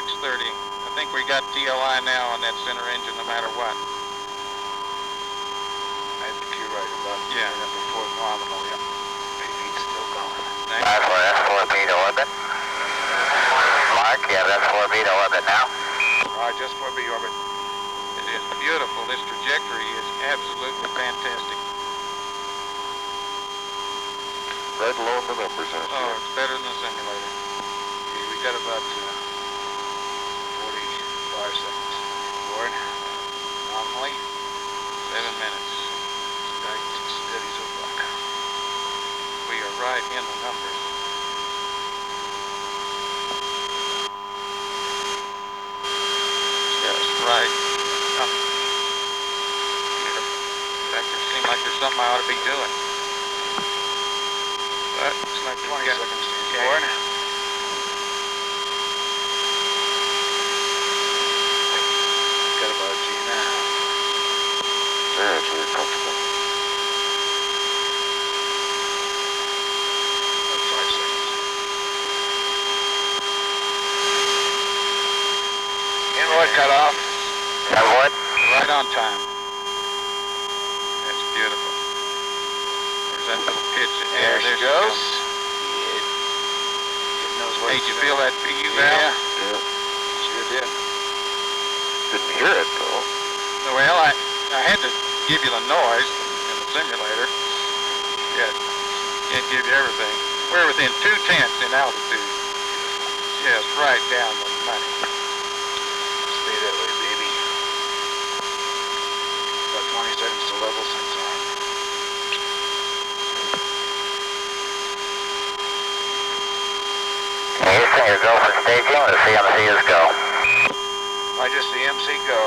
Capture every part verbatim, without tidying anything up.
six thirty. I think we got T L I now on that center engine no matter what. I think you're right about yeah. before nominal, yep. eight feet still going. Five four, that's four B to orbit. Mark, yeah, that's four B to orbit now. Alright, just four B orbit. It is beautiful. This trajectory is absolutely fantastic. Right along the numbers, huh? Oh, it's better than the simulator. Okay, we got about uh, forty-five seconds forward. Nominally, seven minutes. Steady as a rock. We are right in the numbers. Just right. Um, in fact, there seems like there's something I ought to be doing. But Looks like twenty got, seconds to okay. forward. Got about a G and a half. Yeah, it's very comfortable. About five seconds. Inlet cut off. Inlet. Right on time. That's beautiful. There's that little pitch. There, Yeah, she there she goes. goes. Yeah. It knows what Hey, it's did you doing. feel that P U Yeah, valve? Yeah. sure did. Didn't hear it, though. Well, I, I had to give you the noise in the simulator. Yeah, can't give you everything. We're within two tenths in altitude. Just right down the money. Stay that way, baby. About twenty seconds to level since on. Houston, you go for staging, the C M C is go. I just the M C go.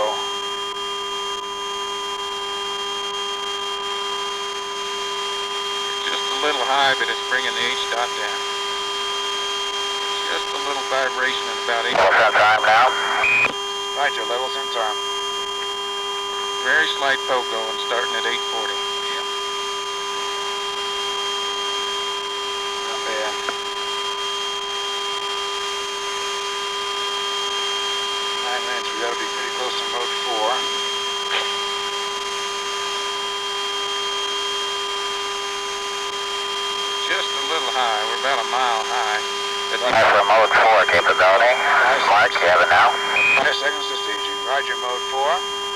Just a little high, but it's bringing the H dot down. Just a little vibration at about eight. Level sense arm now. Roger, level sense arm. Very slight pogo and starting at eight forty. Yep. Not bad. Nine minutes, we gotta be pretty close to mode four. Just a little high. We're about a mile high. But That's for mode four capability. Mark, you have it now. Five seconds to staging. Roger, mode four.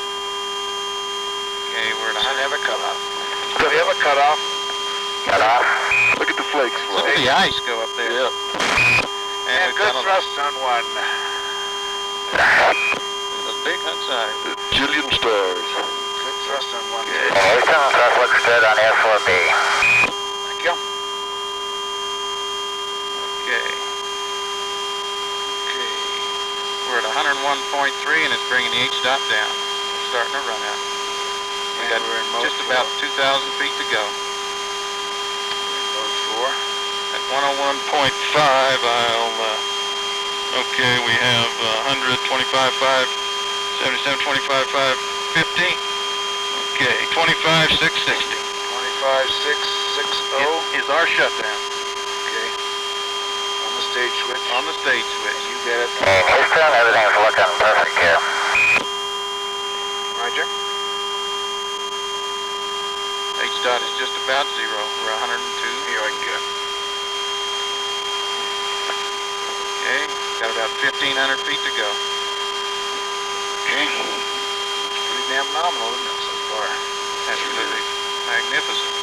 okay, we're at Should one hundred. have a cutoff. Do we have a cutoff? Cut off. Look at the flakes fly. Look at the ice go up there. Yeah. And, And we've good got a, thrust on one. a big hot side. A jillion stars. Good thrust on one. Houston, thrust looks good on S four B. Thank you. Okay. Okay. We're at one hundred one point three and it's bringing the H dot down. We're starting to run out. We And got we're in mode just four. about two thousand feet to go. Mode four. At one oh one point five, I'll, uh, okay, we have uh, one hundred, twenty-five, five, seventy-seven, twenty-five, five, fifty. Okay, twenty-five, six sixty. twenty-five, six, six, oh. Is our shutdown Okay. On the stage switch. on the stage switch. You get it. Hey, Houston, everything's looking perfect here. Roger. H dot is just about zero. We're one hundred two. Here I go. Okay, got about fifteen hundred feet to go. Okay. Looks pretty damn nominal, isn't it, so far? Absolutely magnificent.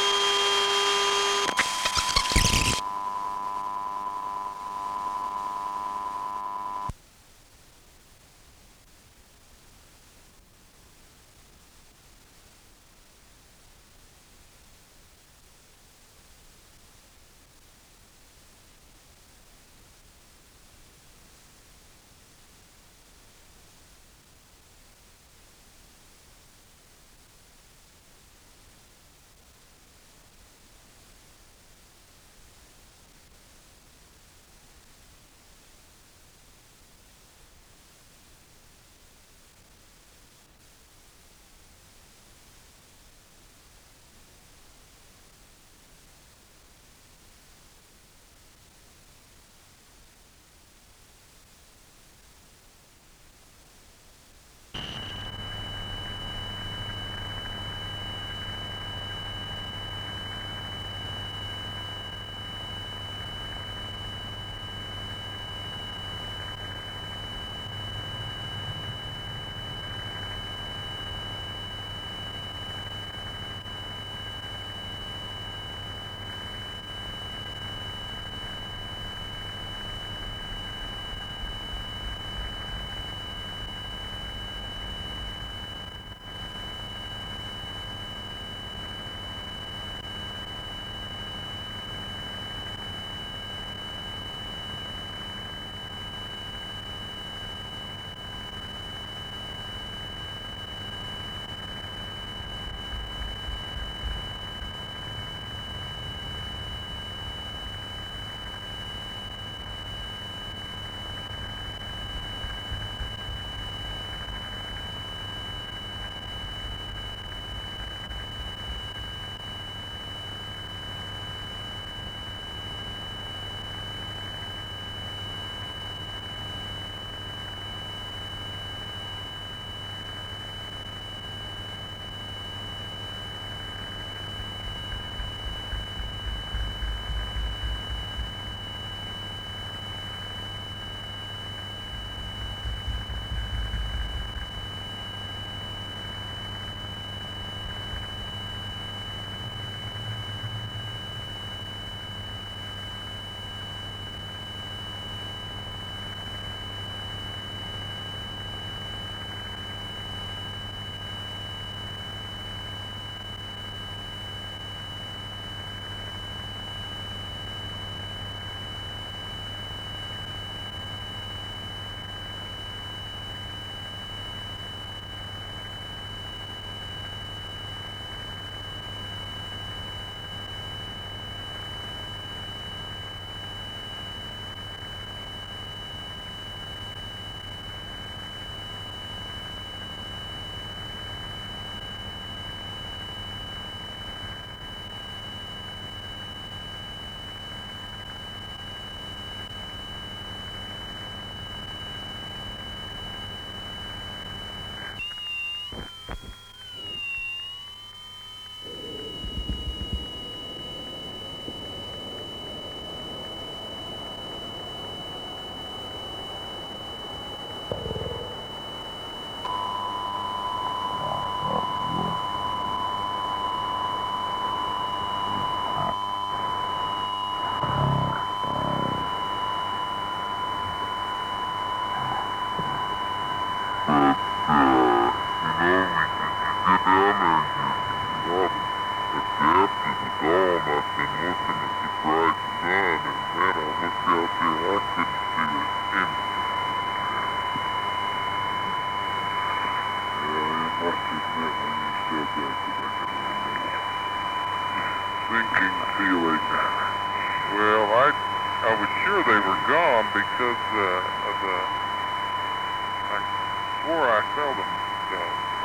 must admit when you said that that I got a little sinking feeling. Well, I I was sure they were gone because uh, of the. I swore I saw them. So.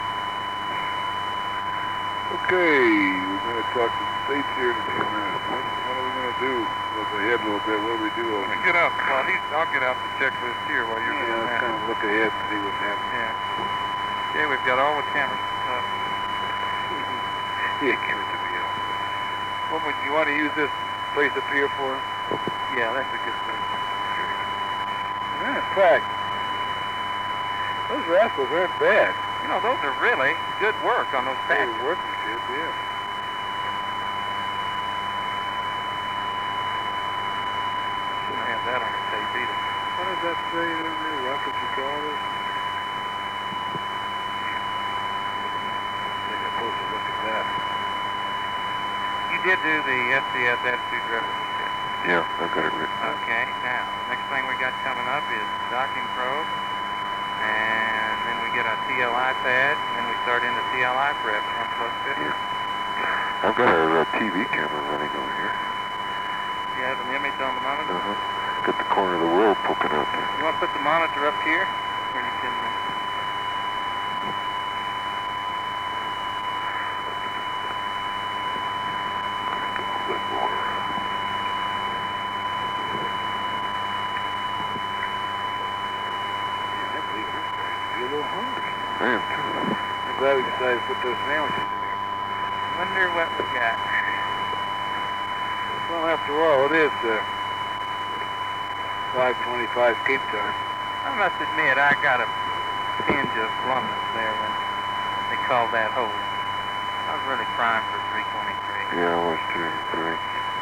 Okay, we're going to talk to the states here in a few minutes. What, what are we going to do? Look ahead a little bit. What do we do? Let me get out. Well, he's, I'll get out the checklist here while you're yeah, doing that. Yeah, kind of look ahead and see what's happening. Yeah. Okay, we've got all the cameras. Uh, yeah, give it to me. What would you want to use this place up here for? Yeah, that's a good thing. Yeah, in fact, those rascals aren't bad. You know, those are really good work on those packs. Good workmanship, yeah. Shouldn't have that on the tape either. What does that say in there? Rocket Chicago? Take a closer look at that. You did do the S C S attitude reference check. Yeah, I've got it written. Okay, now, the next thing we got coming up is docking probe. And then we get our T L I pad, and then we start into T L I prep, one plus fifty. Yeah. I've got a, a T V camera running over here. You have an image on the monitor? Uh-huh. Got the corner of the world poking out there. You want to put the monitor up here, where you can... Uh, I'm glad we decided to put those sandwiches in here. Wonder what we got. Well, after all, it is uh, five twenty-five Cape time. I must admit, I got a tinge of glumness there when they called that hole. I was really primed for three twenty-three. Yeah, I was too. Three.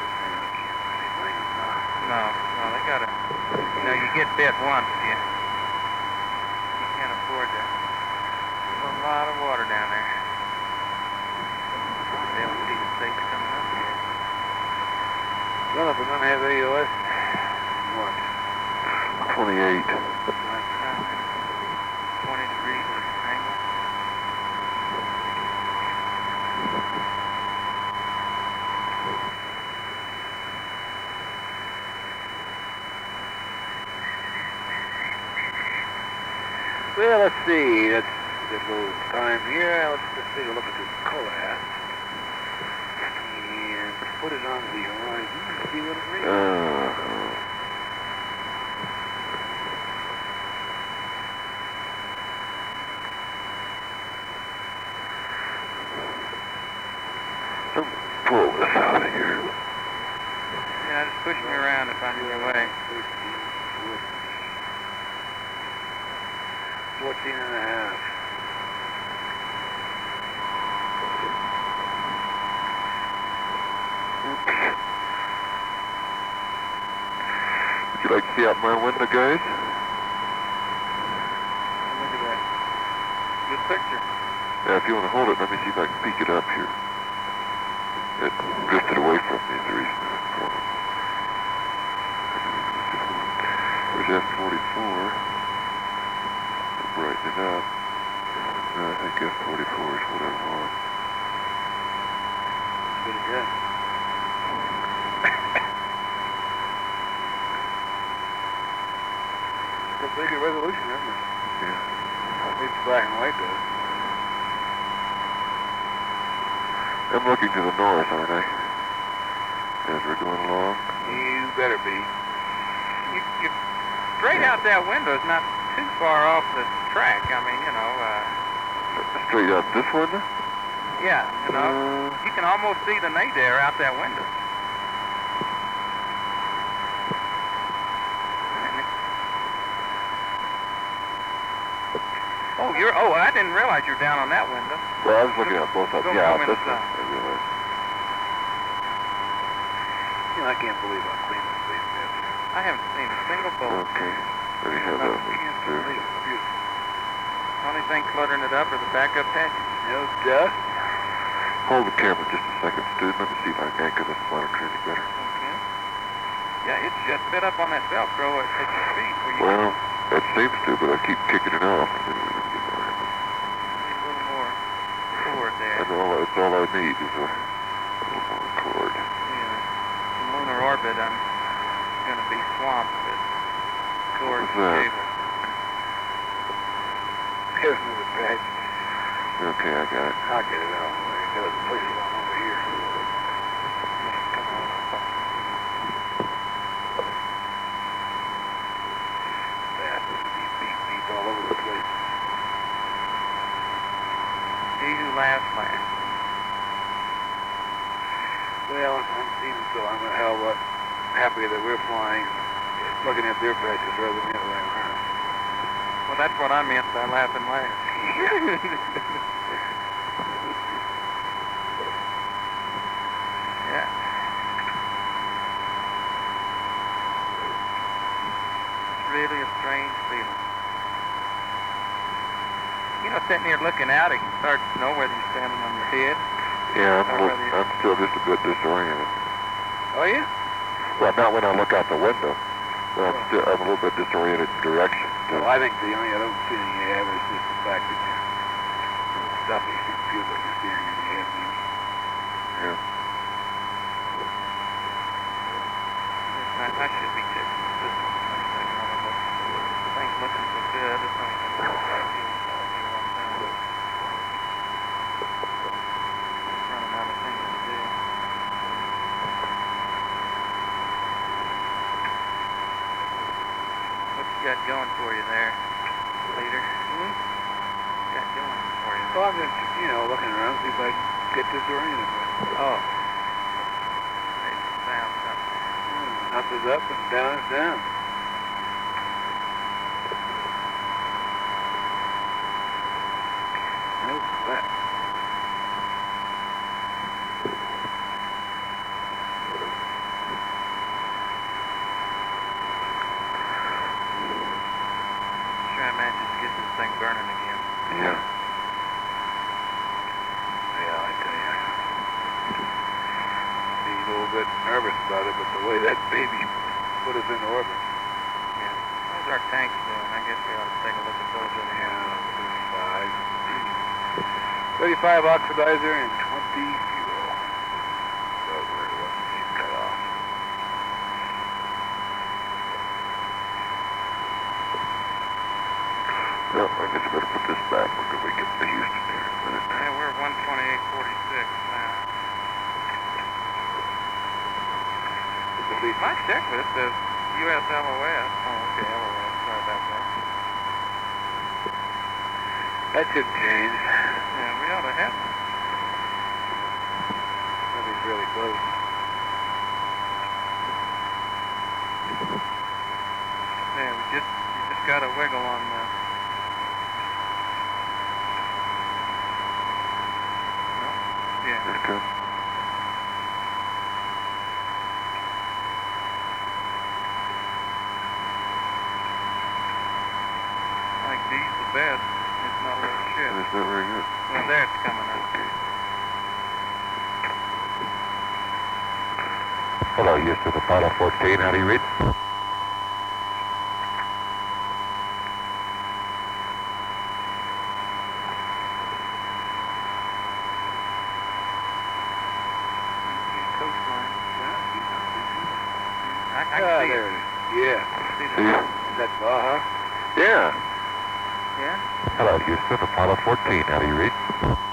No, no, they gotta, you know, you get bit once, you, you can't afford to. There's a lot of water down there. They don't see the states coming up here. Well, if we're going to have A O S, what? twenty-eight. twenty degrees of angle. Well, let's see. Let's get a little time here. Let's just take a look at this collapse. And put it on the horizon and see what it reads. Uh, so pull this out of here. Yeah, just push me around if I'm in your way. fourteen and a half. Would you like to see out my window, guys? Look at that. Good picture. Yeah, if you want to hold it, let me see if I can peek it up here. It drifted away from me, is the reason for it. There's F forty-four. Brighten it up. No, I think F forty-four is what I want. Pretty good. It's a pretty good resolution, isn't it? Yeah. At least black and white does. I'm looking to the north, aren't I? As we're going along. You better be. You, you straight out that window is not too far off the track. I mean, you know, uh... Straight out this window? Yeah, you know, Uh, you can almost see the nadir out that window. Oh, you're, oh, I didn't realize you're down on that window. well, I was looking at both of them. Go Yeah, home this one. inside. I realized. You know, I can't believe how clean this place is. I haven't seen a single boat. Okay. Let me have No, that you can't one. believe it. Beautiful. Only thing cluttering it up are the backup hatches. No dust. Hold the camera just a second, Stu. Let me see if I can anchor this monitor any better. Okay. Yeah, it's just bit up on that Velcro at, at your feet. Where you Well, that seems to, but I keep kicking it off. need a little more. need is a little more cord. Yeah. In lunar orbit, I'm gonna be swamped with cords What's and that? cables. Here's another patch. Okay, I got it. I'll get it out. There's a place one over here. Come on. Bastards beep, beep, beep all over the place. He who laughs last. Well, I'm even so, I'm a hell of a lot happier that we're flying, looking at their patches rather than the other way around. Well, that's what I meant by laughing last. Yeah. It's really a strange feeling. You know, sitting here looking out, it can start to know whether you're standing on your head. Yeah, I'm, a Or little, whether you- I'm still just a bit disoriented. Oh, yeah? Well, not when I look out the window. But I'm still I'm a little bit disoriented in direction. Well, I think the only other feeling you have is just the fact that you're a little stuffy. It feels like you're staring in your head, maybe. Yeah. I, I should be checking the system. Things looking so good. It's only been a long time. Running out of things to do. What you got going for you there, leader? Hmm? What you got going for you? Well, I'm just, you know, looking around, see if I can get disoriented. Oh. Maybe you found something. Hmm, up is up and down is down. No sweat. Sure, I managed to get this thing burning again. Yeah. Yeah, I tell you. Be a little bit nervous about it, but the way that baby put us in orbit. Yeah. How's our tanks doing? I guess we ought to take a look at those over here. thirty-five. thirty-five oxidizer and twenty fuel. So where it was, she cut off. Well, I guess I better put this back before we get to Houston here. in a minute. Yeah, we're one twenty-eight forty-six now. At least My checklist says U S L O S. Oh, okay, L O S. Sorry about that. that should change. Yeah, we ought to have one. That'd be really close. Yeah, we just you just got to wiggle on the. No? Yeah. Here it comes. I think D's the best. It's not a little shit. That's not very good. Well, there it's coming up. Okay. Hello, Houston, Apollo fourteen. How do you read? Coastline. I, I Ah, can see there it. it is. Yeah. See See? that? Is that Baja? Yeah. Yeah? Hello, Houston, Apollo fourteen. How do you read?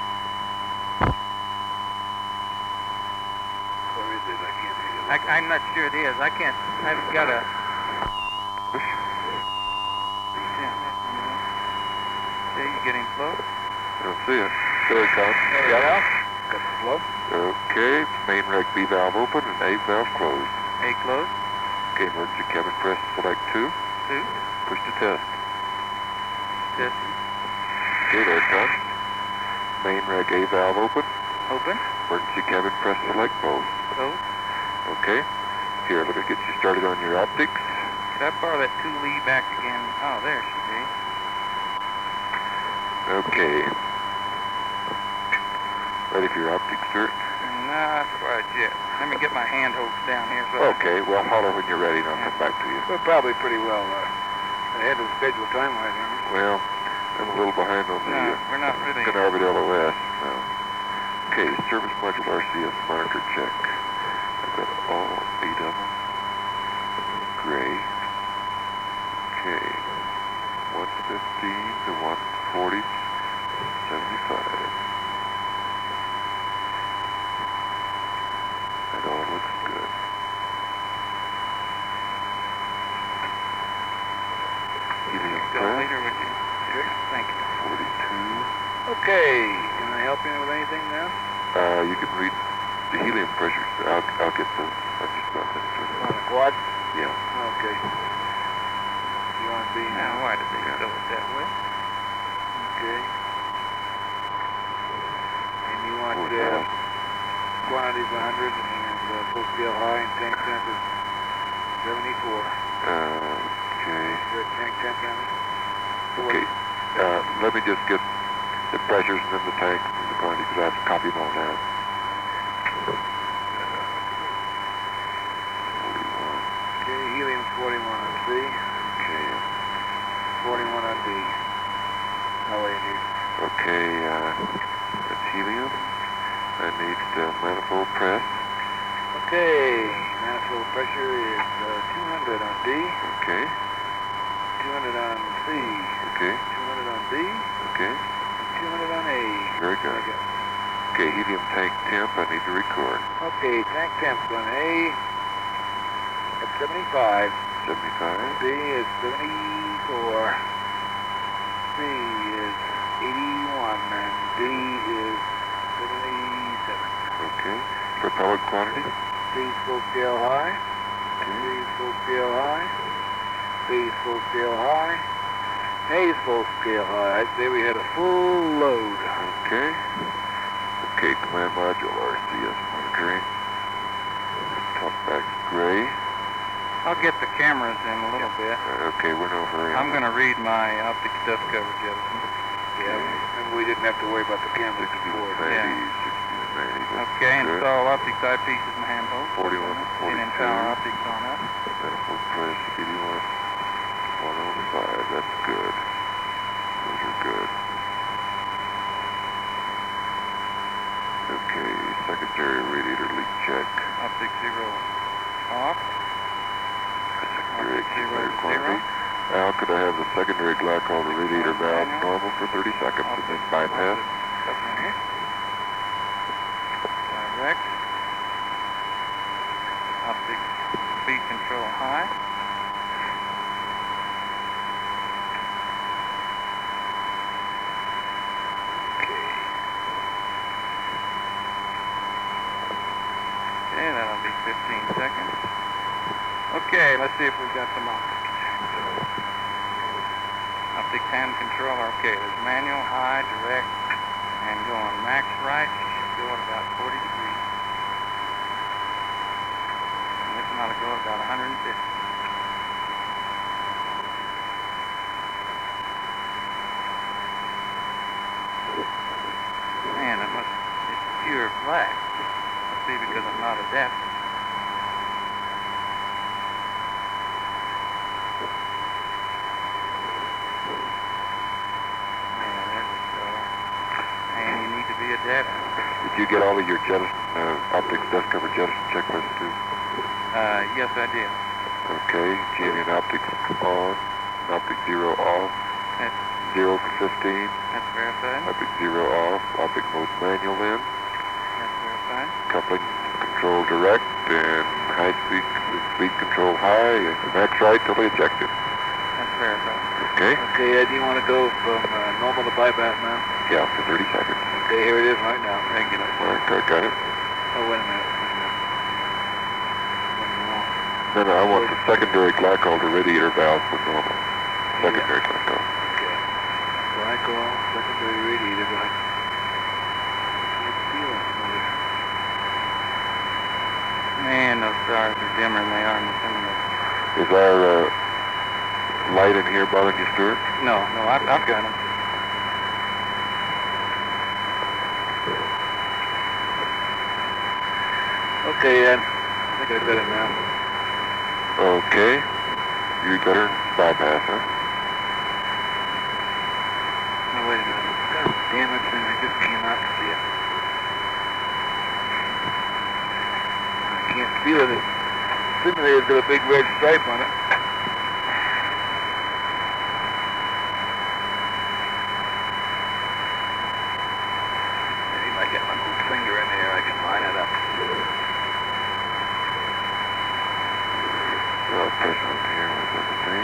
Where is it? I can't read it. I, I'm not sure it is. I can't. I've got a. Yeah. Okay, you getting close? I don't see it. There it comes. There we go. Got the slope. Okay, main reg B valve open and A valve closed. A close. Okay, emergency cabin press select two. Two. Push to test. This. Okay, there it comes. Main reg A valve open. Open. Emergency cabin press select both. Close. Okay. Here, let me get you started on your optics. Could I borrow that two Lee back again? Oh, there she be. Okay. Ready for your optics, sir? Not quite yet. Let me get my hand hose down here. So Okay, well, holler when you're ready and I'll come back to you. We're probably pretty well uh, ahead of the schedule time-wise, aren't we? Well, I'm a little behind on the No, uh, we're not really. Canaveral L O S. No. Okay, service module R C S monitor check. I've got all eight of them. Gray. Okay. one fifteen to one forty, seventy-five. That all looks good. Helium Go press, later with you. Sure. Thank you. forty-two. Okay, can I help you with anything now? Uh, you can read the helium pressure. I'll, I'll get those. I'm just about finished with it. On the quad? Yeah. Okay. You want to be Now, now? why did they do it that way? Okay. And you want Four uh, thousand. quantity of one hundred and uh, full scale high and tank temp is seventy-four. Uh, okay. Your tank temp damage? Okay. Uh, let me just get the pressures and then the tanks and the quantity because I have to copy them all down. forty-one. Okay, helium forty-one on C, Okay. forty-one on D. How are you? Okay, uh, that's helium. I need the manifold press. Okay, manifold pressure is uh, two hundred on D, Okay. two hundred on C, Okay. two hundred on B, Okay. and two hundred on A. Very good. Very good. Okay, helium tank temp. I need to record. Okay, tank temp on A at seventy-five. seventy-five. B is seventy-four. C is eighty-one, and D is seventy-seven. Okay. Propellant quantity. C is full scale high. C Okay. is full scale high. B is full scale high. A is full scale high. I'd say we had a full load. Okay. Okay, command module R C S monitoring. Talkback gray. I'll get the cameras in a little bit. Uh, okay, we're no hurry. I'm going to read my optics dust cover, Jefferson. Yeah, and we didn't have to worry about the cameras sixty before. to ninety, Yeah. sixty to ninety. That's Okay, good. install optics eyepieces and handholds. forty-one to And then power forty-two. optics on up. Manifold press eighty-one, one oh five. That's good. Those are good. Okay, secondary radiator leak check. Optic zero off. Secondary Optic zero accumulator to quantity. zero. Now, could I have the secondary glycol to radiator valve normal for thirty seconds and then bypass? Okay. Direct. Optic speed control high. Okay. Okay, that'll be fifteen seconds. Okay, let's see if we've got some optics. Optics hand controller. Okay, there's manual, high, direct, and going max right. You should go at about forty degrees. And this one ought to go at about one hundred fifty. Man, it must, it's pure black. Must be because I'm not adapted. Yeah, there we go. And you need to be adapted. Did you get all of your jettison, uh, optics dust cover jettison checklists too? Uh, yes, I did. Okay, G N N optics on, optic zero off, That's, zero for fifteen, that's verified. optic zero off, optic mode manual in, That's verified. coupling control direct, and high speed, speed control high, and max right till ejected. That's verified. Okay? Okay, Ed, you want to go from uh, normal to bypass now? Yeah, for thirty seconds. Okay, here it is right now. Regular. Mark, I got it. Oh, wait a minute. Wait a minute. One more. No, no, I want the secondary glycol to radiator valve for normal. Secondary glycol. Okay. Glycol, secondary radiator, but I can't feel it. Man, those stars are dimmer than they are in the simulator. Is our uh, light in here bothering you, Stuart? No, no, I've, I've got them. Okay, Ed. I think I got it now. Okay. You better bypass, huh? Oh, wait a minute. God damn it, thing. I just cannot see it. feeling it. Simulator's got a big red stripe on it. Maybe if I get my little finger in there, I can line it up. So I'll press on here with everything.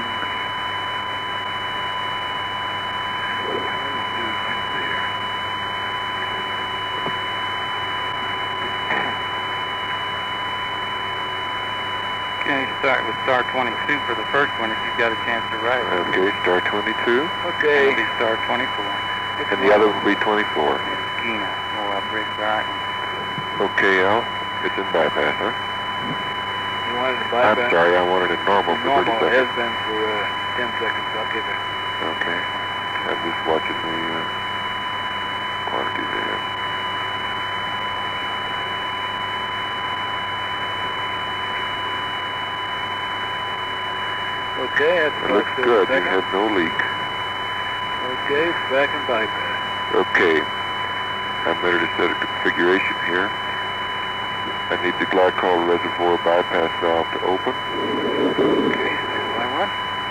Okay, start with star twenty-two for the first one if you've got a chance to write it. Okay, star twenty-two. Okay. It'll be star twenty-four. And the other will be twenty-four. Skeena. Oh, I'll break the right one. Okay, Al. It's in bypass, huh? You wanted to I'm bypass? sorry, I wanted it normal for Normal, thirty it has seconds. been for uh, ten seconds. I'll give it. Okay. I'm just watching the uh, quantity there. Okay, that's It looks good. You had no leak. Okay, it's back in bypass. Okay. I'm ready to set a configuration here. I need the glycol reservoir bypass valve to open. Okay, stand by one.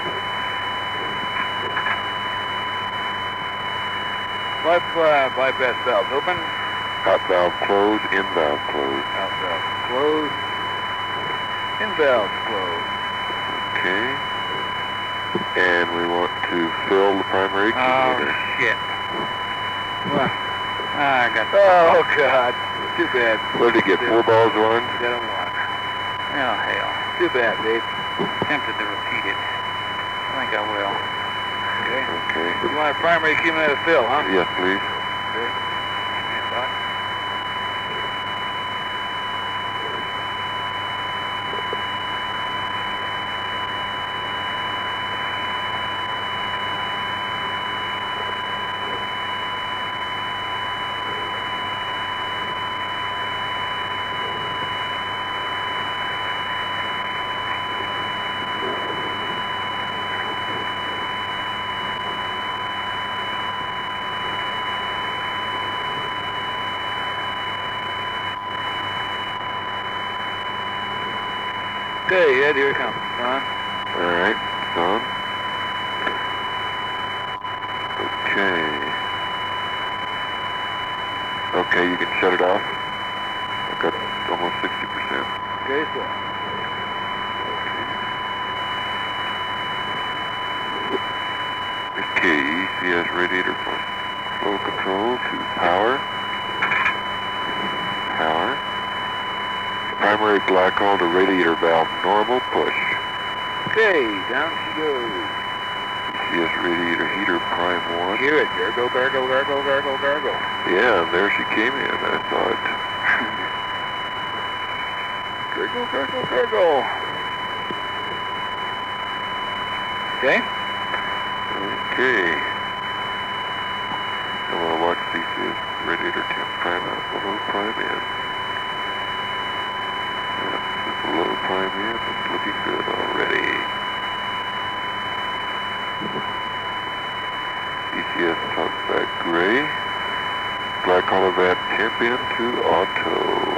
By, uh, bypass valves open. Out valve closed, in valve closed. Out valve closed. In valve closed. Okay. And we want to fill the primary Oh, accumulator. shit. What? Ah, I got the... Oh, God. Too bad. What did he get? Four balls on? Got a one. Oh, hell. Too bad, Dave. Tempted to repeat it. I think I will. Okay. Okay. You want a primary accumulator fill, huh? Yes, please. Okay. Stand by. Okay, Ed, here it comes. On. All right. It's on. Okay. Okay, you can shut it off. I've got almost sixty percent. Okay, so. Okay, E C S radiator from flow control to power. Power. Primary glycol to radiator valve normal push. Okay, down she goes. E C S radiator heater prime one. Hear it. Gargle, gargle, gargle, gargle, gargle. Yeah, and there she came in. I saw it. Gargle, gargle, gargle. Okay. Okay. I want to watch E C S radiator temp prime out below prime in. That's below prime in. It's looking good already. E C S talkback gray. Glycol evap temp into auto.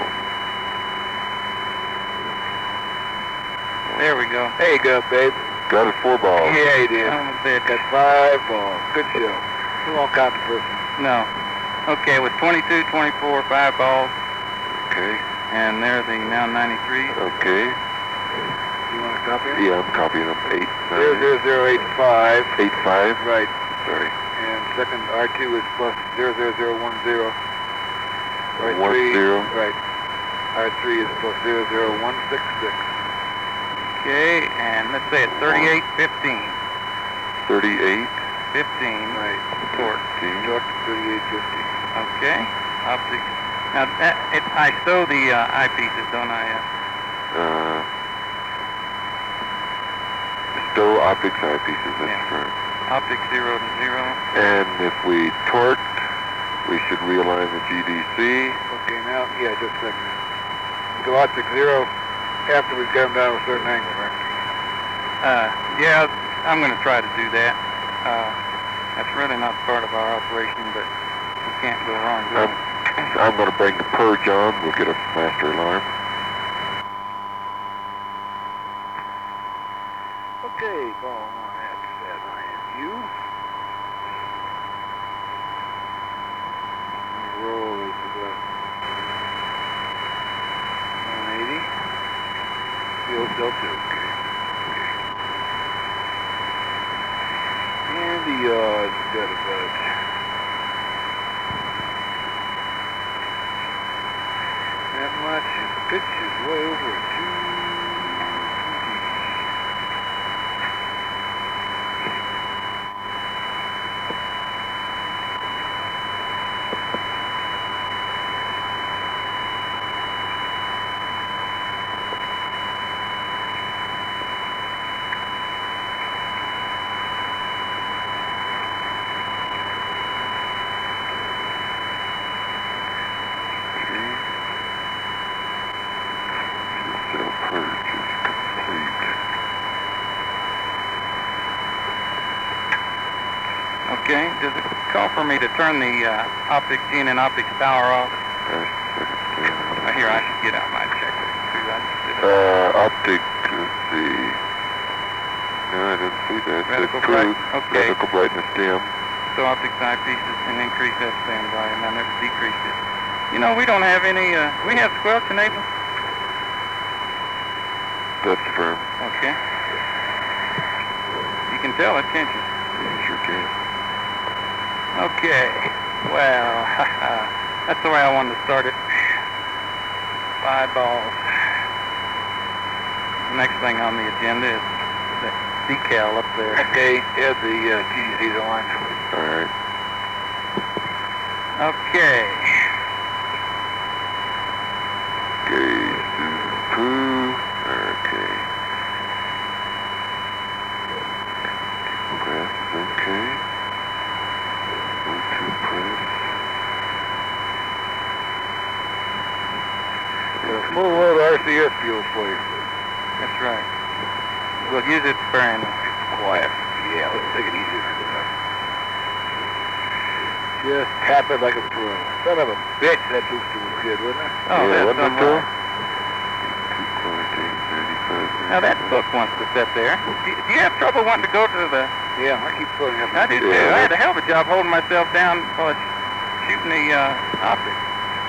There we go. There you go, babe. Got it four balls. Yeah, you did. Son of a bitch. Got five balls. Good show. You won't count the first one. No. Okay, with twenty-two, twenty-four, five balls, Okay. and there the now ninety-three. Okay. You want to copy it? Yeah, I'm copying them. Eight, Zero, nine, zero, zero, eight, five. eight, five. Right. Sorry. And second R two is plus zero, zero, zero, one, zero. R One, three. zero. Right. R three is plus zero, zero, one, six, six. Okay, and let's say it's thirty-eight, fifteen. Thirty-eight. fifteen. Right. Torque. Torque thirty-eight fifty. Okay. Optics. Now, that, it, I sew the uh, eyepieces, don't I? Uh, Uh, stow optics eyepieces, that's Yeah. correct. optic zero to zero. And if we torqued, we should realign the G D C. Okay, now, yeah, just a second. Go optic zero after we've got them down to a certain angle, right? Uh, yeah, I'm going to try to do that. Uh, that's really not part of our operation, but we can't go wrong doing I'm, it. I'm going to bring the purge on. We'll get a master alarm. still two. Okay. And the odds got about that much. And the pitch is way over at two twenty. Okay, does it call for me to turn the uh, optics in and optics power off? Uh, here, I should get out my checklist too. I just did it. Uh, optic, let's see. No, I didn't see that. Reticle That's bright- true. okay. Reticle brightness dim. So optics eyepieces and increase that band volume. I never decreased it. You know, we don't have any, uh, we have squelch enabled? That's firm. Okay. You can tell it, can't you? You sure can. Okay. Well, that's the way I wanted to start it. Five balls. The next thing on the agenda is the decal up there. Okay, add the uh, T D Cs on. All right. Okay. Okay, Susan Pooh. Okay. Press, okay. O two press. Got a full load R C S fuel for you. That's right. We'll use it sparingly. Quiet. Yeah, let's take it easy. Just tap it like a pro. Son of a bitch, that booster was good, wasn't it? Oh, Yeah, that's wasn't it, unreal. Phil? two quarantine, thirty-five. Now that book wants to sit there. Do, do you have trouble wanting to go to the... Yeah, I keep pulling up. I do too. Yeah. I had a hell of a job holding myself down while I was shooting the uh, optics.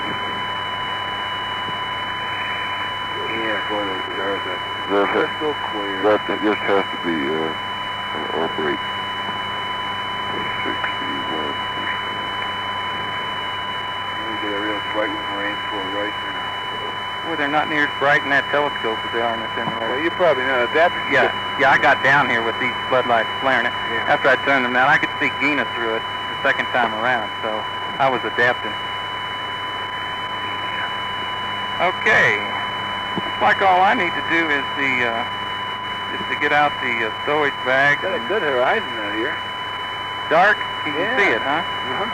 Yeah, boy, those stars are That, crystal clear. that, that just has to be, uh, an operate. sixty-one percent. We get a real bright one range for right now. Boy, they're not near as bright in that telescope as they are in the Well, simulator. you probably know that. Yeah, yeah, I got down here with these floodlights flaring it. Yeah. After I turned them down, I could see Gina through it the second time around, so I was adapting. Okay. Looks like all I need to do is the, uh, is to get out the uh, stowage bag. Got a good horizon out here. Dark, you can Yeah. see it, huh? Uh-huh.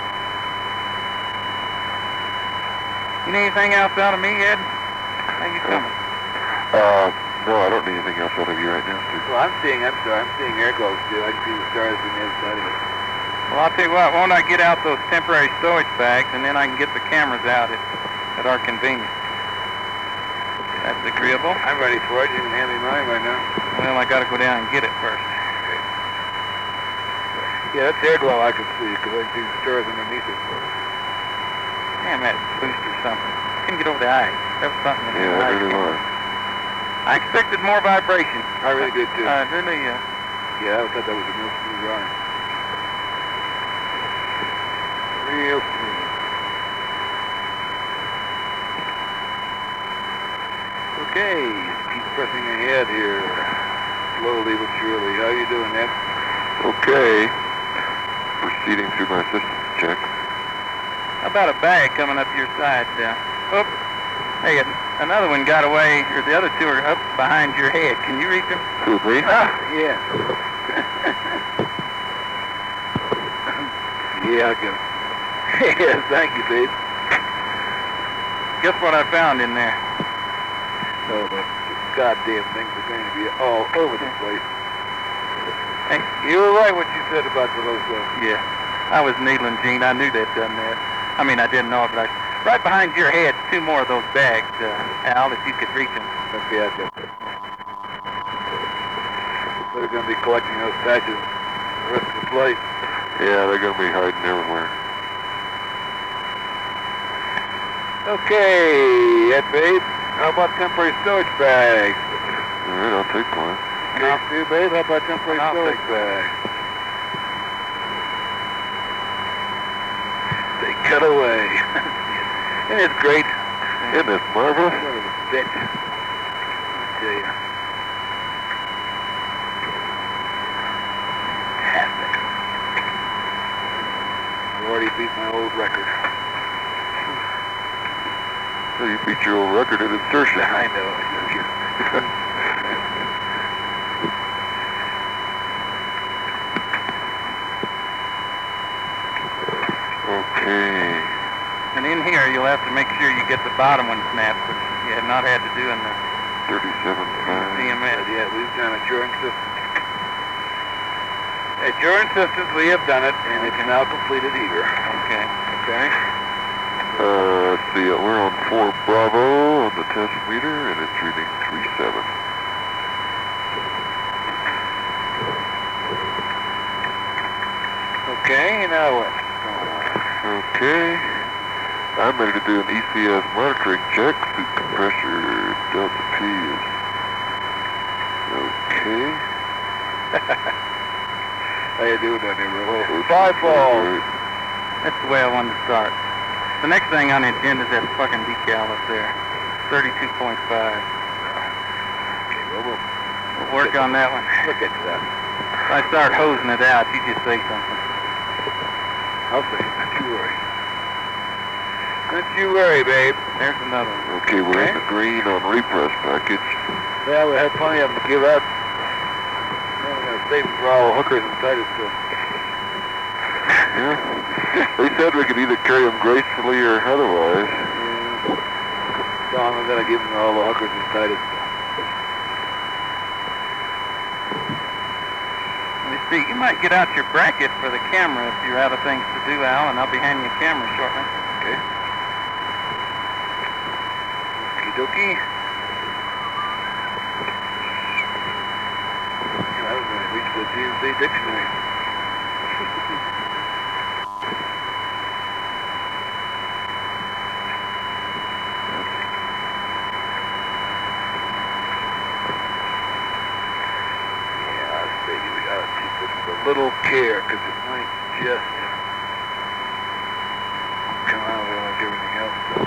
You need anything else out of me, Ed? How you coming? Uh, no, I don't need anything else out of you right now, Steve. Well, I'm seeing, I'm sorry, I'm seeing air glows too. I can see the stars on the other side of it. Well, I'll tell you what, won't I get out those temporary storage bags, and then I can get the cameras out at, at our convenience. That's agreeable. I'm ready for it. You can hand me mine right now. Well, I gotta go down and get it first. Yeah, that's air glow I can see because I can see the stars underneath it. Damn, that booster something. Couldn't get over the ice. That was something that Yeah, I that really was. I expected more vibration. I really did too. Uh, really, uh, Yeah, I thought that was a real smooth ride. Real smooth. Okay, keep pressing ahead here. Slowly but surely. How you doing, Ed? Okay. Proceeding through my systems check. how about a bag coming up your side? Uh, oop. Hey, an- another one got away, or the other two are up behind your head. Can you reach them? Who, me? Ah, yeah. yeah, I can. Yeah, thank you, babe. Guess what I found in there? No, but goddamn things are going to be all over the place. Hey, You were right what you said about the low stuff. yeah, I was needling, Gene. I knew they'd done that. I mean, I didn't know it, but I... Right behind your head, two more of those bags, uh, Al, if you could reach them. Okay, I got that. They're going to be collecting those patches the rest of the flight. Yeah, they're gonna be hiding everywhere. Okay, Ed, babe. How about temporary storage bags? Alright, I'll take one. Okay, see, babe, how about them place I'll those take back? They cut away. Isn't it great? Isn't this marvelous? What a bitch. I tell you. Fantastic. I already beat my old record. So you beat your old record at insertion. I know. I know. Okay. And in here, you'll have to make sure you get the bottom one snapped, which you have not had to do in the thirty-seven five. C M S. Yeah, we've done it. Your insistence. At your insistence, we have done it, and it's now completed here. Okay. Okay? Uh, let's see, uh, we're on four Bravo on the test meter, and it's reading three seven. Okay, now what? Okay. I'm ready to do an E C S monitoring check. Suit compressor delta P is okay. How you doing down there, bro? Those Five are balls. right. That's the way I wanted to start. The next thing on the agenda is that fucking decal up there. thirty-two point five. Okay, well, we'll We'll work on that one. look at that. If I start hosing it out, you just say something. I'll say, don't you worry. Don't you worry, babe. There's another one. Okay, we're in the green on repress package. Yeah, we had plenty of them to give out. Well, we're going to save them for all hookers and tighters still. Yeah. They said we could either carry them gracefully or otherwise. Yeah. So I'm going to give them to all the hookers and tighters still. Let me see. You might get out your bracket for the camera if you're out of things to do, Al, and I'll be handing you a camera shortly. Okay. Okie dokie. I was going to reach the G M C dictionary. Yeah, I say we gotta take this with a little care, because it might just come out of there like everything else does.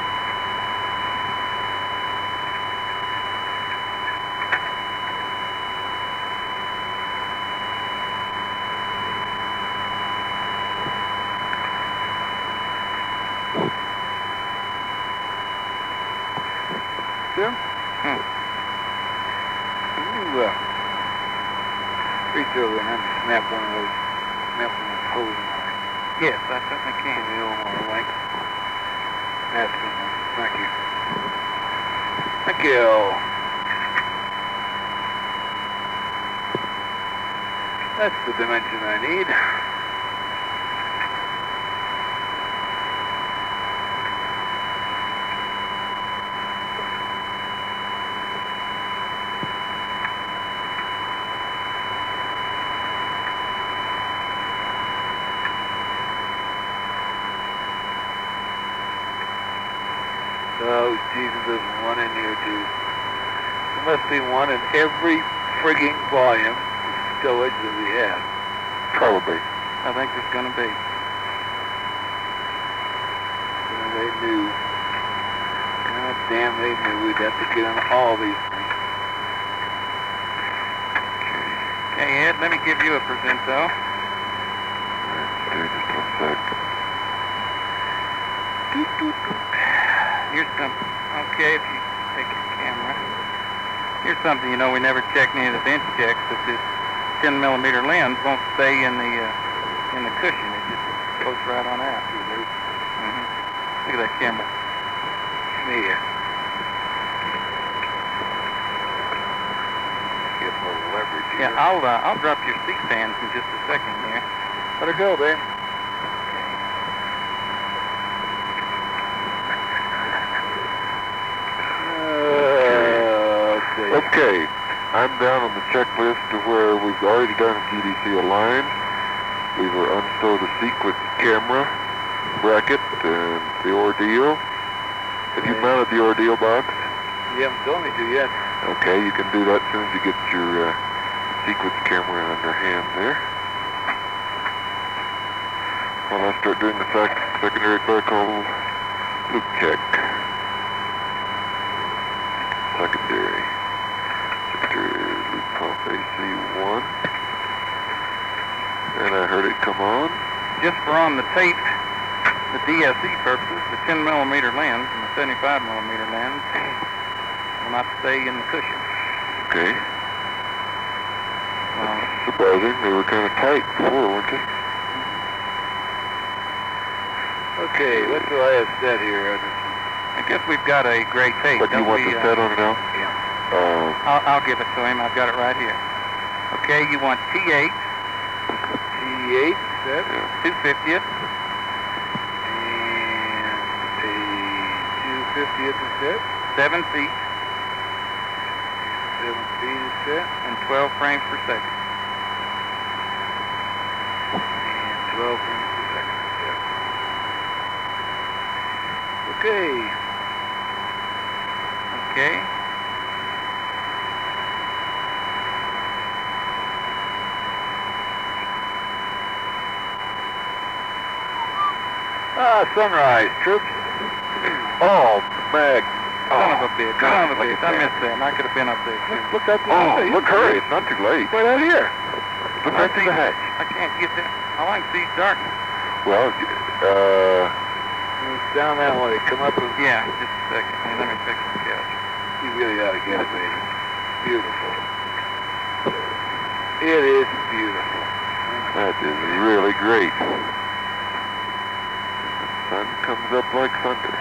Jim? Hmm. Can you, uh, reach over and snap one of those, snap one of those hoses on it? Yes, I certainly can. The old one, like. That's the one. Thank you. Thank you. That's the dimension I need. Oh, Jesus, there's one in here, too. There must be one in every frigging volume of stowage that we have. Probably. I think there's going to be. Yeah, they knew. God damn, they knew we'd have to get on all these things. Hey, Ed, let me give you a presento. Okay, just one sec. Doot, doot, doot. Here's something. Okay, if you take your camera. Here's something, you know, we never check any of the bench checks, but this ten millimeter lens won't stay in the uh, in the cushion. It just goes right on out. Mm-hmm. Look at that camera. Yeah. Get a little leverage here. Yeah, I'll uh, I'll drop your seat fans in just a second here. Let her go, babe. Okay, I'm down on the checklist to where we've already done G D C align. We've unstowed the sequence camera, bracket, and the ordeal. Have you mounted the ordeal box? You haven't told me to yet. Okay, you can do that as soon as you get your uh, sequence camera under hand there. While I start doing the sec secondary protocol loop check. Secondary. Secondary loop pump A C one. And I heard it come on. Just for on the tape, the D S E purposes, the ten millimeter lens and the seventy-five millimeter lens will not stay in the cushion. Okay. Um, Surprising, they were kind of tight before, weren't they? Okay, what do I have set here on this? I guess we've got a gray tape. But you don't want we, the uh, set on it now? Yeah. Uh, I'll, I'll give it to him. I've got it right here. Okay, you want T eight, T eight set. two fiftieth, And a two fiftieth is set. seven feet, Seven feet is set. and twelve frames per second. And twelve frames per second is set. Okay. Okay. Ah, sunrise, troops. oh, Mag. Son of a bitch. Son of a look bitch. at I that. missed that. And I could have been up there too. Look up the Oh, hey, look, hurry, it's not too late. Right out here. Look right through the hatch. I can't get that. All I can see is darkness. Well, uh, It's down that way. Come up and Yeah, just a second. Hey, let me fix the couch. you really ought to get it, baby. Beautiful. It is beautiful. that is really great. The sun comes up like thunder.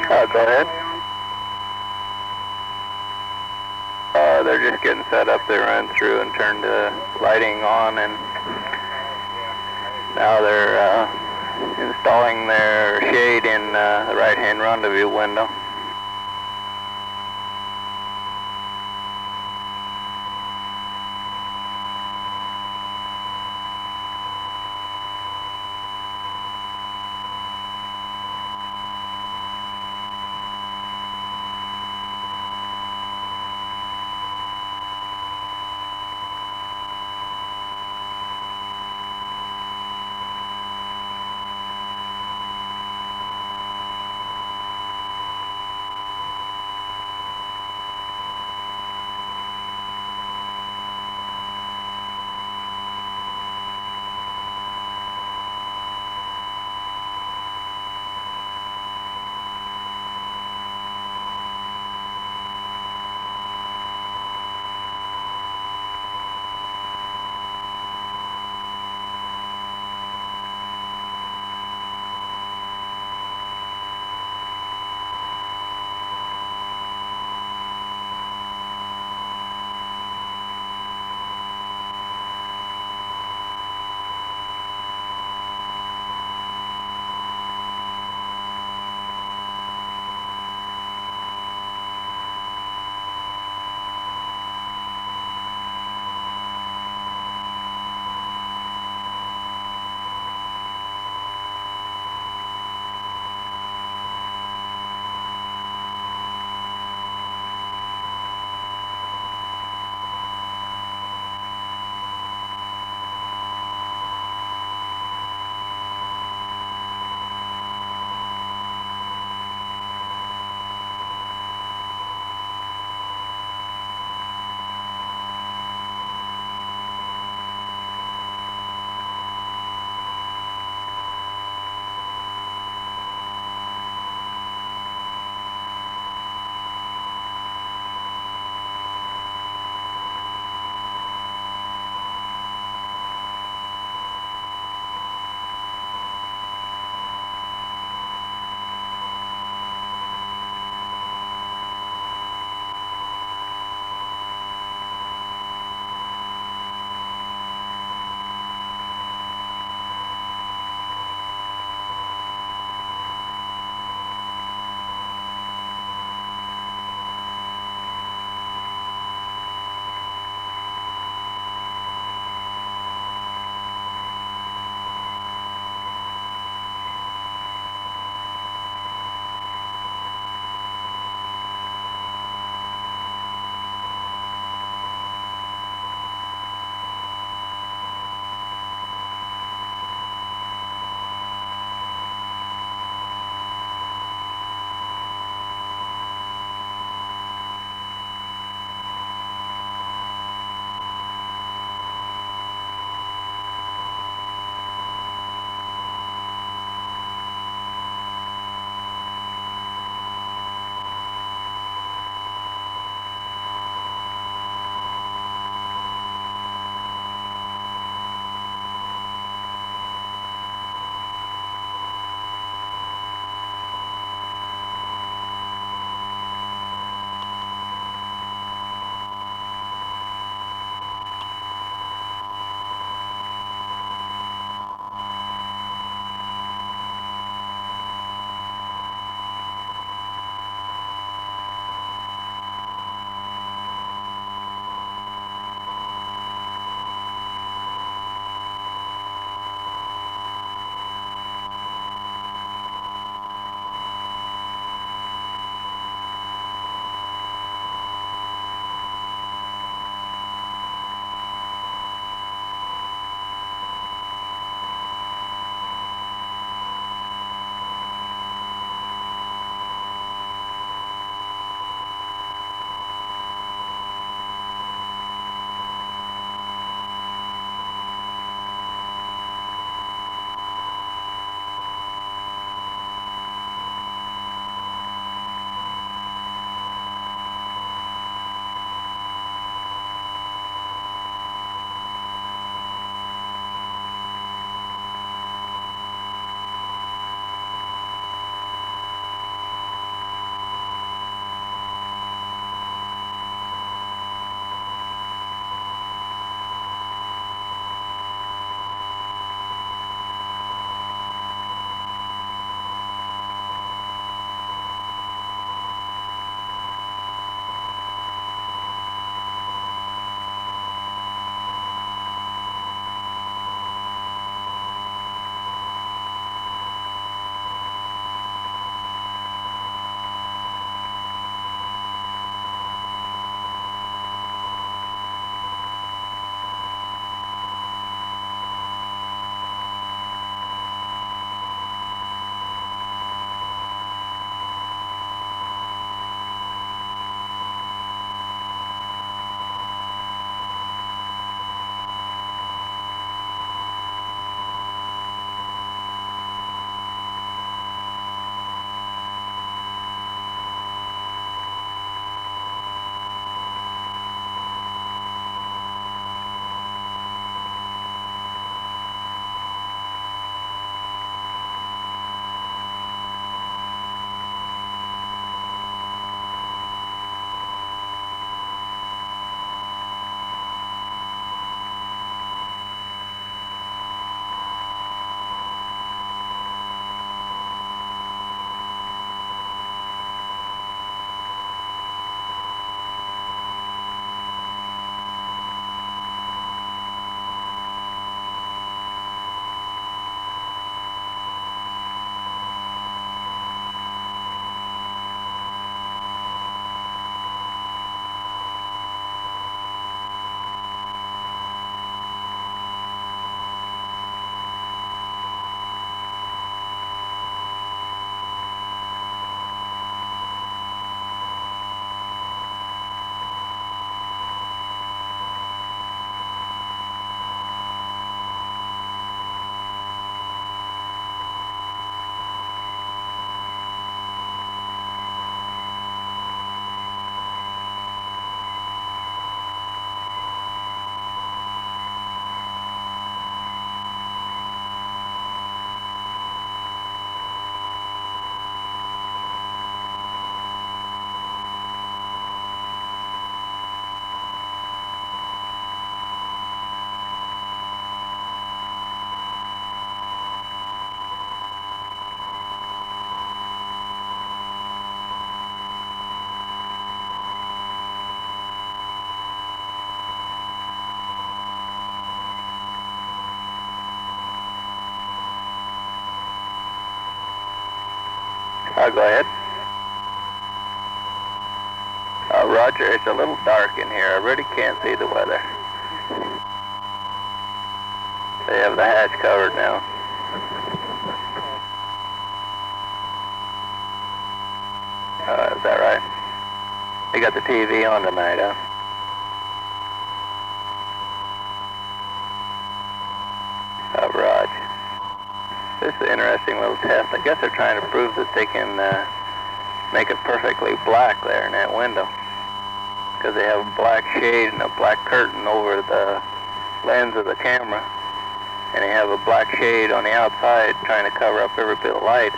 Uh, go ahead. Uh, they're just getting set up. They ran through and turned the lighting on, and now they're uh, installing their shade in uh, the right-hand rendezvous window. Oh, go ahead. Uh, Roger, it's a little dark in here. I really can't see the weather. They have the hatch covered now. Uh, is that right? They got the T V on tonight, huh? Oh, Raj. This is an interesting little test. I guess they're trying to prove that they can uh, make it perfectly black there in that window. Because they have a black shade and a black curtain over the lens of the camera. And they have a black shade on the outside trying to cover up every bit of light.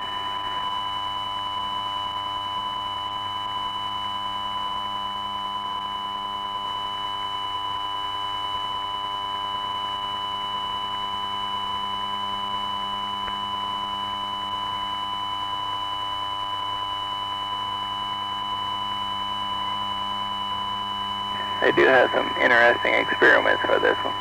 They do have some interesting experiments for this one.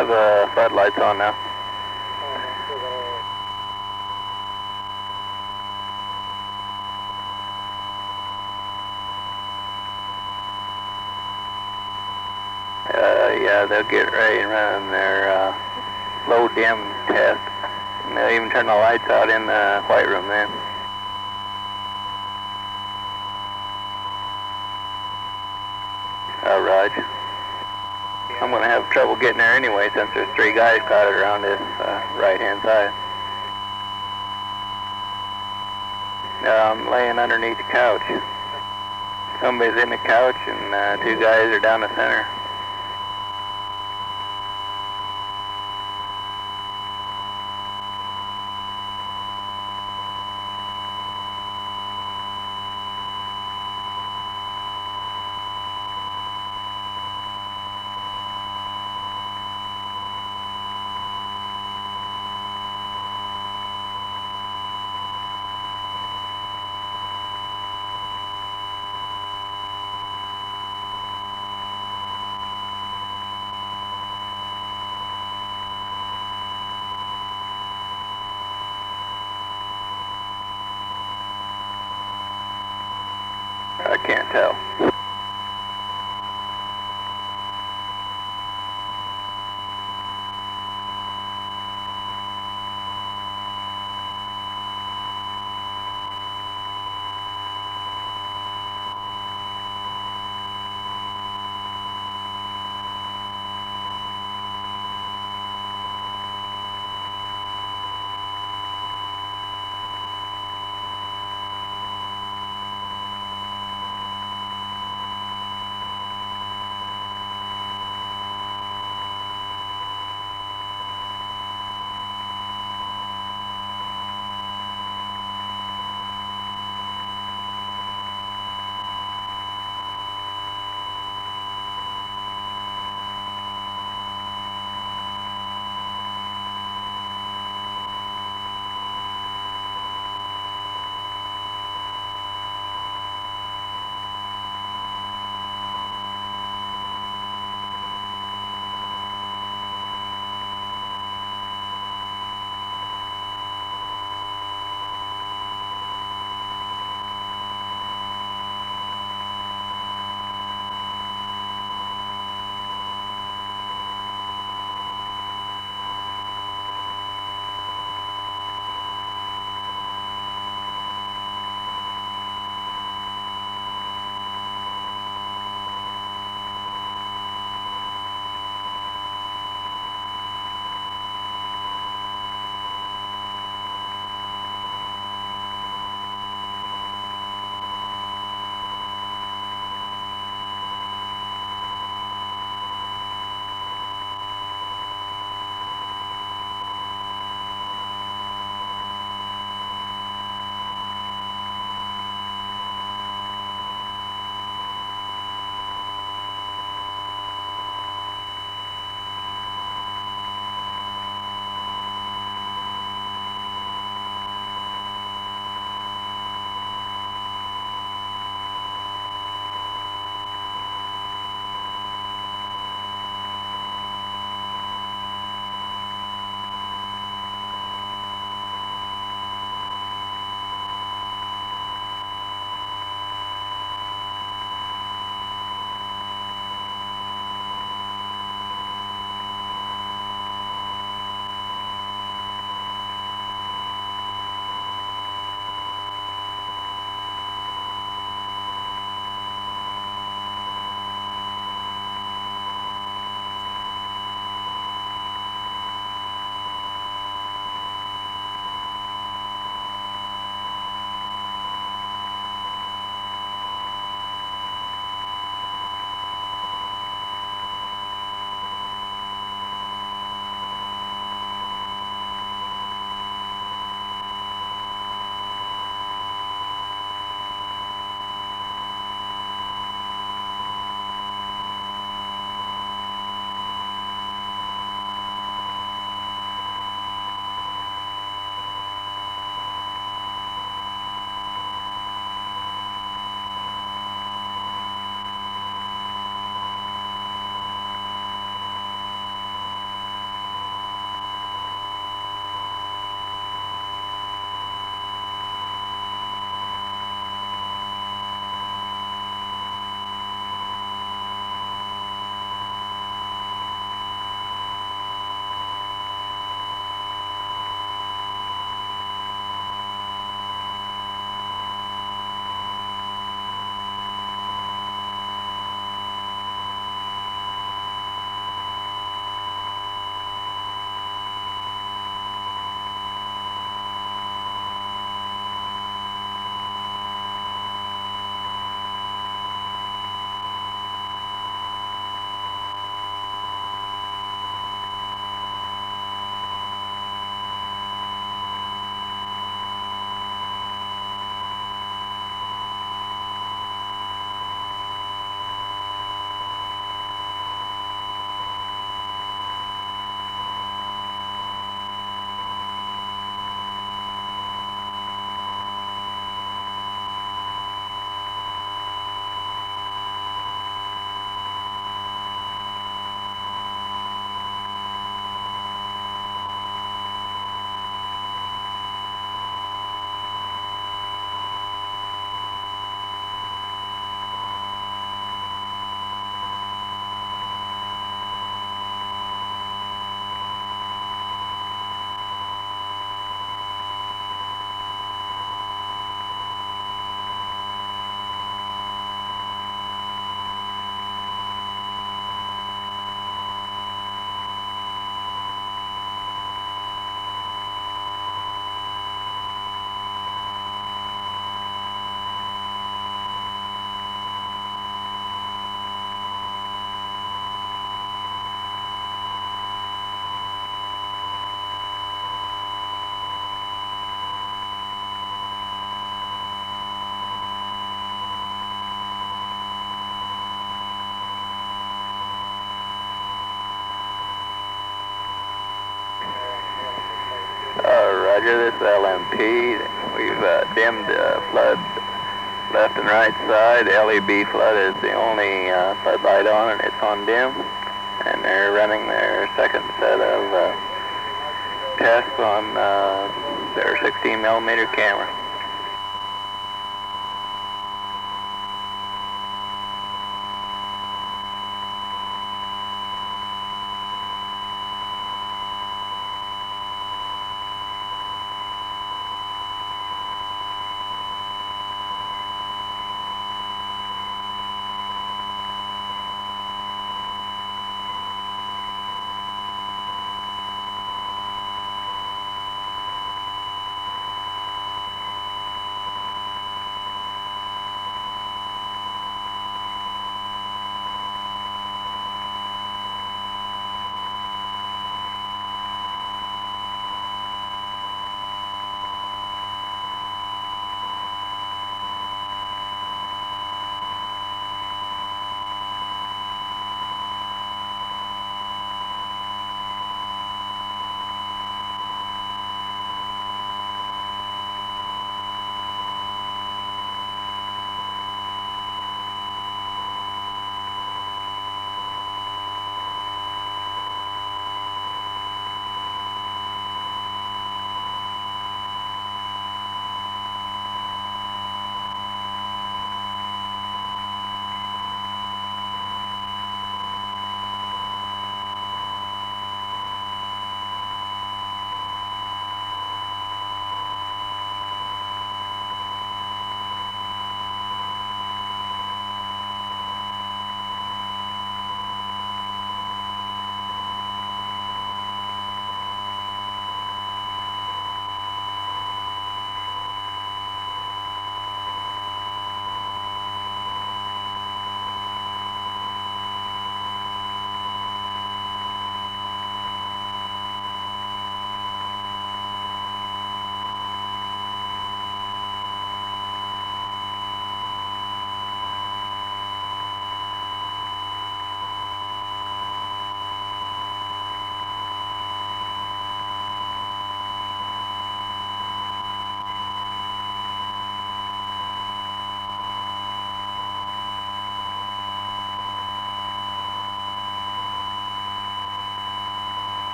have uh, floodlights on now. Uh, yeah, they'll get ready and run their uh, low dim test. And they'll even turn the lights out in the white room then. Uh, Raj. I'm going to have trouble getting there anyway since there's three guys crowded around this uh, right-hand side. Uh, I'm laying underneath the couch. Somebody's in the couch and uh, two guys are down the center. I can't tell. Roger, this is L M P. We've uh, dimmed uh, flood left and right side. L E B flood is the only uh, floodlight on, and it's on dim. And they're running their second set of uh, tests on uh, their sixteen millimeter camera.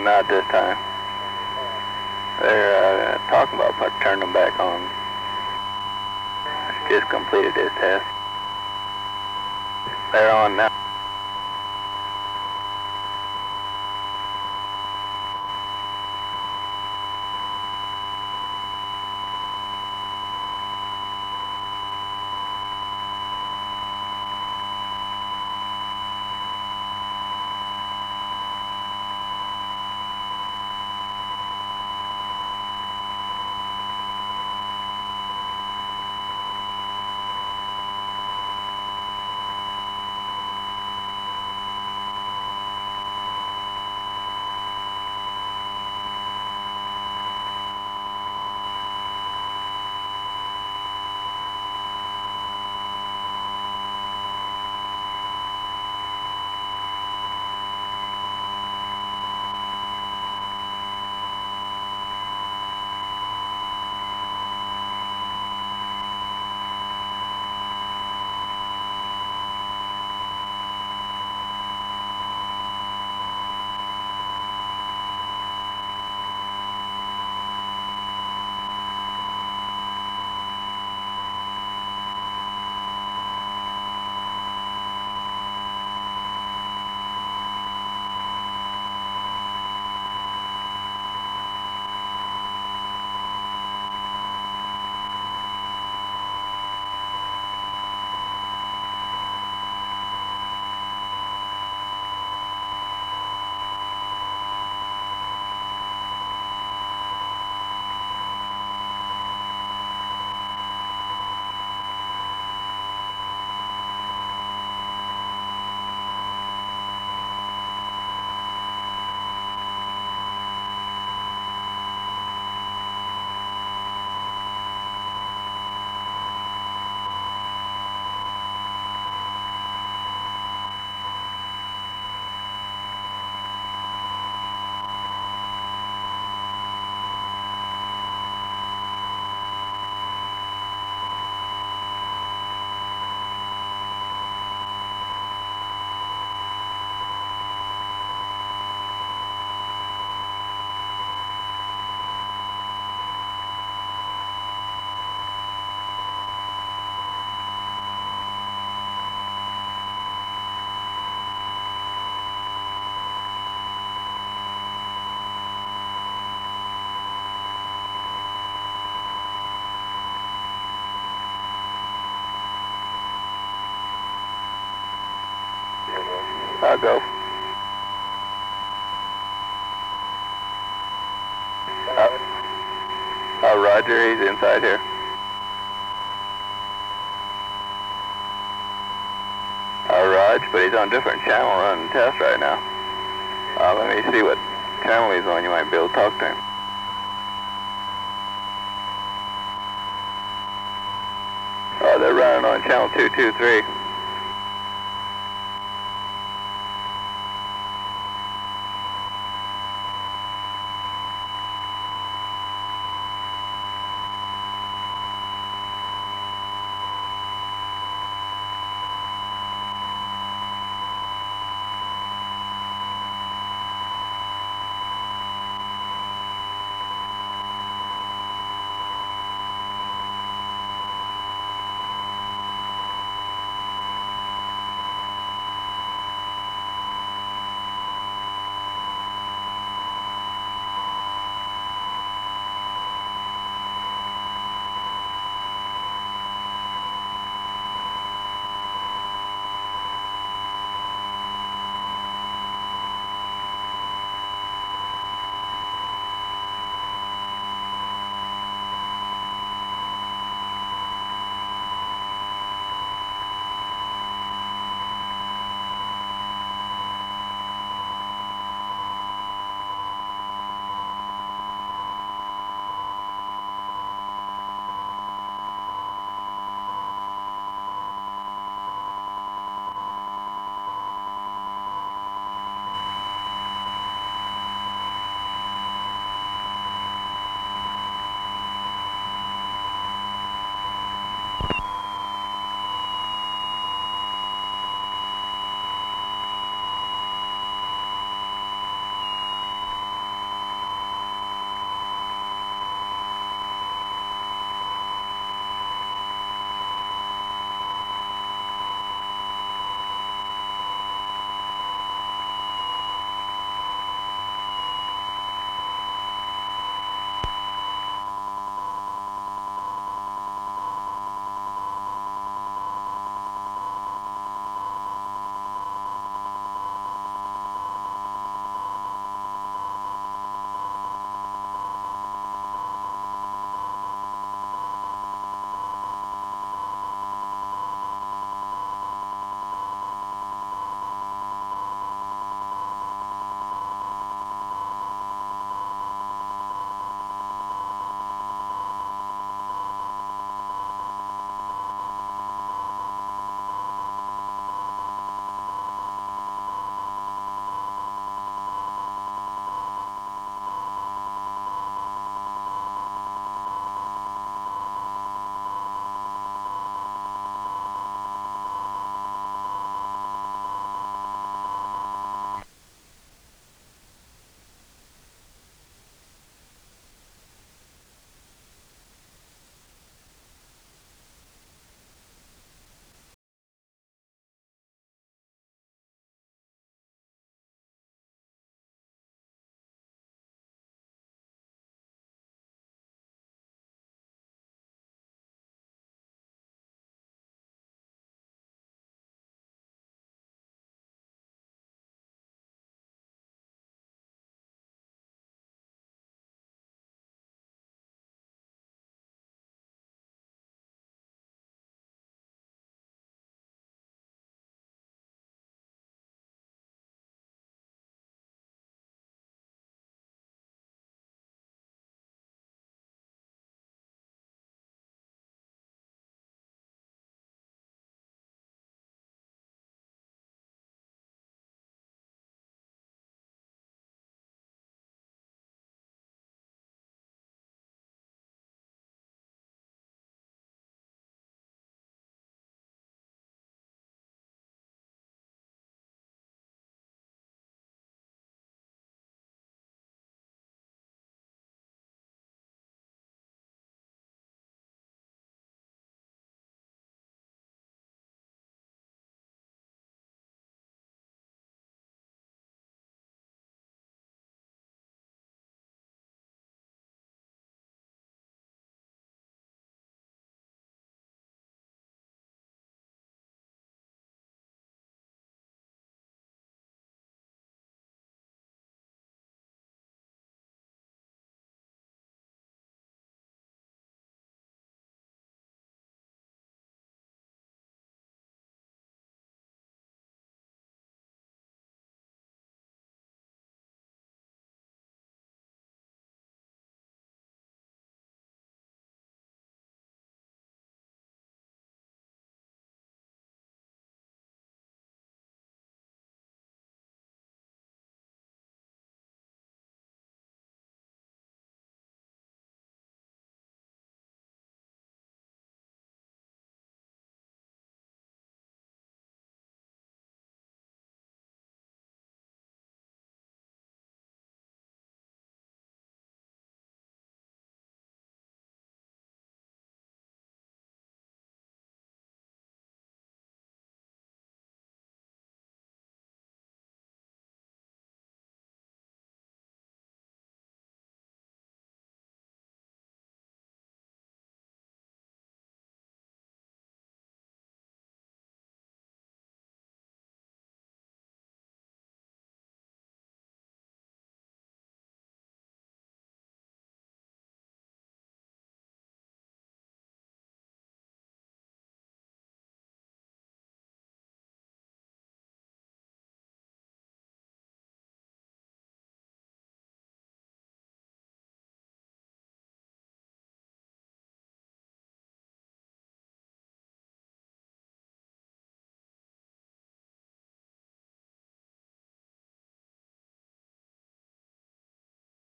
not this time. They're uh, talking about put, turning them back on. Just completed this test. They're on now. I'll go. Uh, uh, Roger, he's inside here. Uh, Raj, but he's on a different channel running tests right now. Uh, let me see what channel he's on. You might be able to talk to him. Uh, they're running on channel two two three.